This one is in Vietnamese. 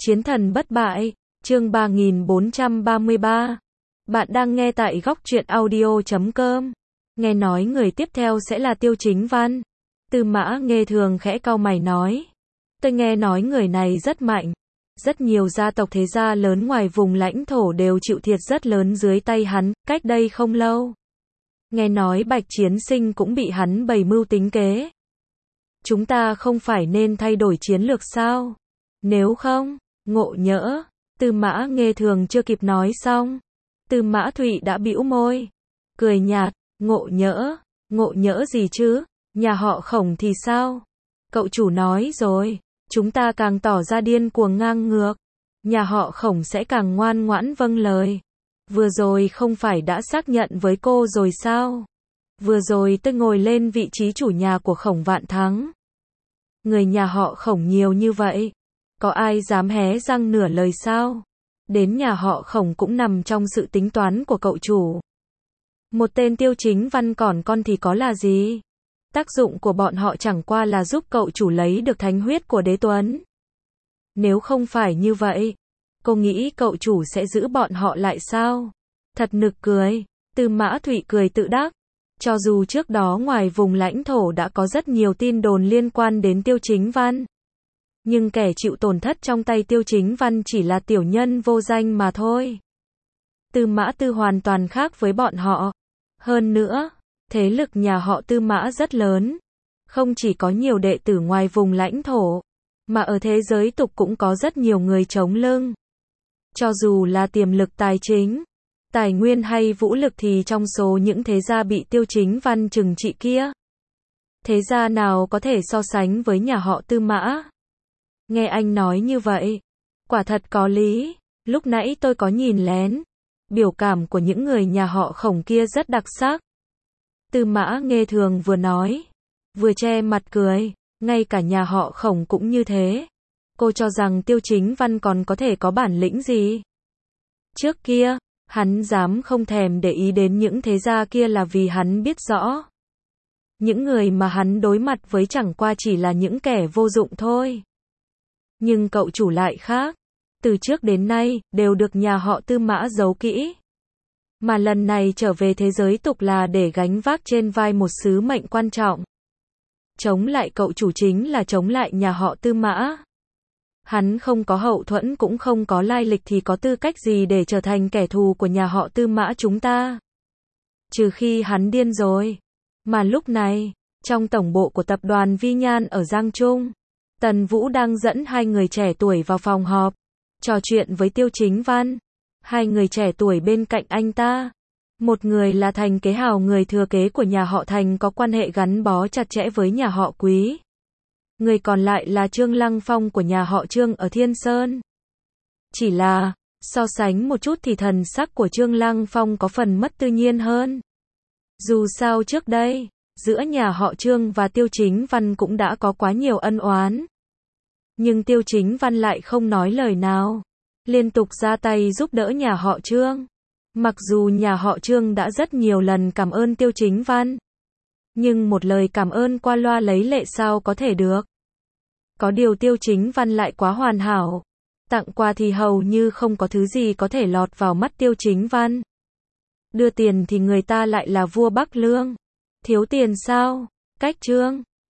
Chiến thần bất bại, chương 3433. Bạn đang nghe tại góc truyện audio.com. Nghe nói người tiếp theo sẽ là Tiêu Chính Văn. Tư Mã Nghê Thường khẽ cau mày nói. Tôi nghe nói người này rất mạnh. Rất nhiều gia tộc thế gia lớn ngoài vùng lãnh thổ đều chịu thiệt rất lớn dưới tay hắn, cách đây không lâu. Nghe nói Bạch Chiến Sinh cũng bị hắn bày mưu tính kế. Chúng ta không phải nên thay đổi chiến lược sao? Nếu không, Ngộ Nhỡ. Tư Mã Nghê Thường chưa kịp nói xong. Tư Mã Thụy đã bĩu môi. Cười nhạt, Ngộ Nhỡ gì chứ? Nhà họ Khổng thì sao? Cậu chủ nói rồi, chúng ta càng tỏ ra điên cuồng ngang ngược, nhà họ Khổng sẽ càng ngoan ngoãn vâng lời. Vừa rồi không phải đã xác nhận với cô rồi sao? Vừa rồi tôi ngồi lên vị trí chủ nhà của Khổng Vạn Thắng. Người nhà họ Khổng nhiều như vậy, có ai dám hé răng nửa lời sao? Đến nhà họ Khổng cũng nằm trong sự tính toán của cậu chủ. Một tên Tiêu Chính Văn còn con thì có là gì? Tác dụng của bọn họ chẳng qua là giúp cậu chủ lấy được thánh huyết của Đế Tuấn. Nếu không phải như vậy, cô nghĩ cậu chủ sẽ giữ bọn họ lại sao? Thật nực cười. Tư Mã Thụy cười tự đắc. Cho dù trước đó ngoài vùng lãnh thổ đã có rất nhiều tin đồn liên quan đến Tiêu Chính Văn, nhưng kẻ chịu tổn thất trong tay Tiêu Chính Văn chỉ là tiểu nhân vô danh mà thôi. Tư Mã Tư hoàn toàn khác với bọn họ. Hơn nữa, thế lực nhà họ Tư Mã rất lớn. Không chỉ có nhiều đệ tử ngoài vùng lãnh thổ, mà ở thế giới tục cũng có rất nhiều người chống lưng. Cho dù là tiềm lực tài chính, tài nguyên hay vũ lực thì trong số những thế gia bị Tiêu Chính Văn trừng trị kia, thế gia nào có thể so sánh với nhà họ Tư Mã? Nghe anh nói như vậy, quả thật có lý. Lúc nãy tôi có nhìn lén, biểu cảm của những người nhà họ Khổng kia rất đặc sắc. Tư Mã Nghê Thường vừa nói, vừa che mặt cười. Ngay cả nhà họ Khổng cũng như thế. Cô cho rằng Tiêu Chính Văn còn có thể có bản lĩnh gì? Trước kia, hắn dám không thèm để ý đến những thế gia kia là vì hắn biết rõ, những người mà hắn đối mặt với chẳng qua chỉ là những kẻ vô dụng thôi. Nhưng cậu chủ lại khác. Từ trước đến nay, đều được nhà họ Tư Mã giấu kỹ. Mà lần này trở về thế giới tục là để gánh vác trên vai một sứ mệnh quan trọng. Chống lại cậu chủ chính là chống lại nhà họ Tư Mã. Hắn không có hậu thuẫn cũng không có lai lịch thì có tư cách gì để trở thành kẻ thù của nhà họ Tư Mã chúng ta? Trừ khi hắn điên rồi. Mà lúc này, trong tổng bộ của tập đoàn Vi Nhan ở Giang Trung, Tần Vũ đang dẫn hai người trẻ tuổi vào phòng họp, trò chuyện với Tiêu Chính Văn. Hai người trẻ tuổi bên cạnh anh ta, một người là Thành Kế Hào, người thừa kế của nhà họ Thành có quan hệ gắn bó chặt chẽ với nhà họ Quý. Người còn lại là Trương Lăng Phong của nhà họ Trương ở Thiên Sơn. Chỉ là, so sánh một chút thì thần sắc của Trương Lăng Phong có phần mất tự nhiên hơn. Dù sao trước đây, giữa nhà họ Trương và Tiêu Chính Văn cũng đã có quá nhiều ân oán. Nhưng Tiêu Chính Văn lại không nói lời nào, liên tục ra tay giúp đỡ nhà họ Trương. Mặc dù nhà họ Trương đã rất nhiều lần cảm ơn Tiêu Chính Văn, nhưng một lời cảm ơn qua loa lấy lệ sao có thể được. Có điều Tiêu Chính Văn lại quá hoàn hảo. Tặng quà thì hầu như không có thứ gì có thể lọt vào mắt Tiêu Chính Văn. Đưa tiền thì người ta lại là vua Bắc Lương. Thiếu tiền sao? Cách Trương